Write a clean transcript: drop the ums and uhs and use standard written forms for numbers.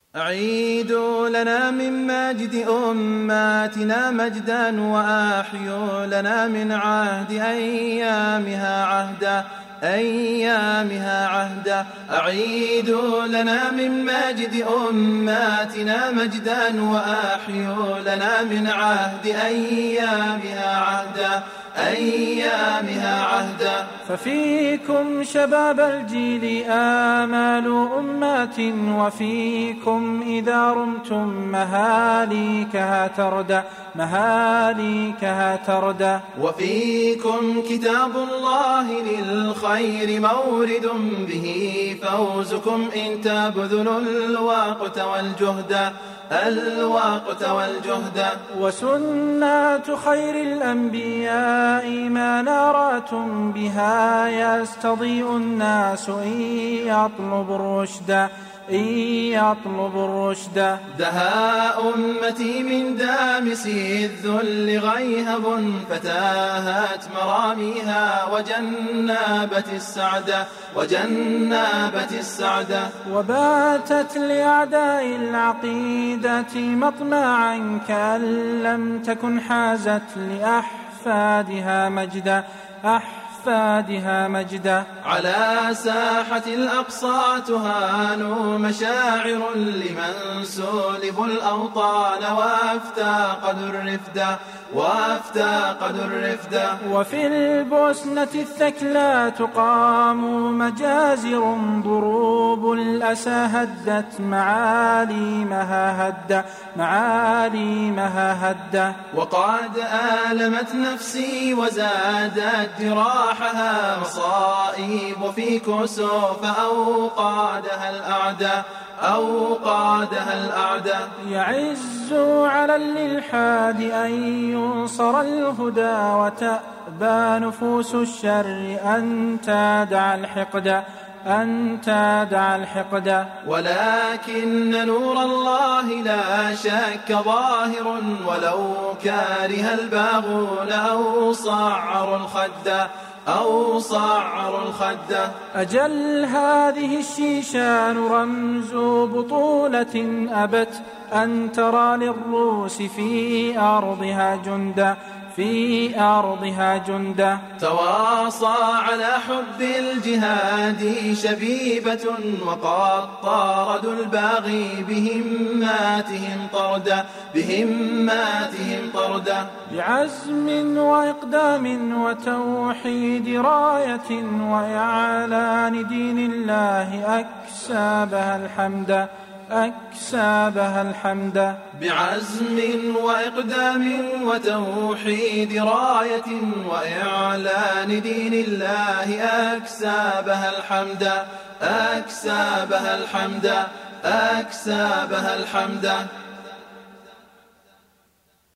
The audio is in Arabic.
أعيدوا لنا من ماجد أماتنا مجدا وأحيوا لنا من عهد أيامها عهدا أعيدوا لنا من ماجد أماتنا مجدا وأحيوا لنا من عهد أيامها عهدا ففيكم شباب الجيل آمال أمات وفيكم إذا رمتم مهاليكها تردى وفيكم كتاب الله للخير مورد به فوزكم إن تبذلوا الوقت والجهد وسنة خير الأنبياء منارات بها يستضيء الناس إن يطلب الرشد دها أمتي من دامس الذل غيهب فتاهت مراميها وجنبت السعد وباتت لأعداء العقيدة مطمعا كأن لم تكن حازت لأحفادها مجدا على ساحة الأقصى تهان مشاعر لمن سولب الأوطان وافتقدوا الرفد وفي البوسنة الثكلى تقام مجازر ضروب الأسى هدت معاليمها هدا وقد آلمت نفسي وزادت جراحها مصائب في كسوف أوقادها الأعداء يعز على الإلحاد أن ينصر الهدى وتأبى نفوس الشر أن تدع الحقد ولكن نور الله لا شك ظاهر ولو كاره الباغون أو صعروا الخد أجل هذه الشيشان رمز بطولة أبت أن ترى للروس في أرضها جندا تواصى على حب الجهاد شبيبة وقد طاردوا الباغي بهماتهم طردا بعزم وإقدام وتوحيد راية وإعلان دين الله أكسابها الحمد بعزم وإقدام وتوحيد راية وإعلان دين الله أكسابها الحمد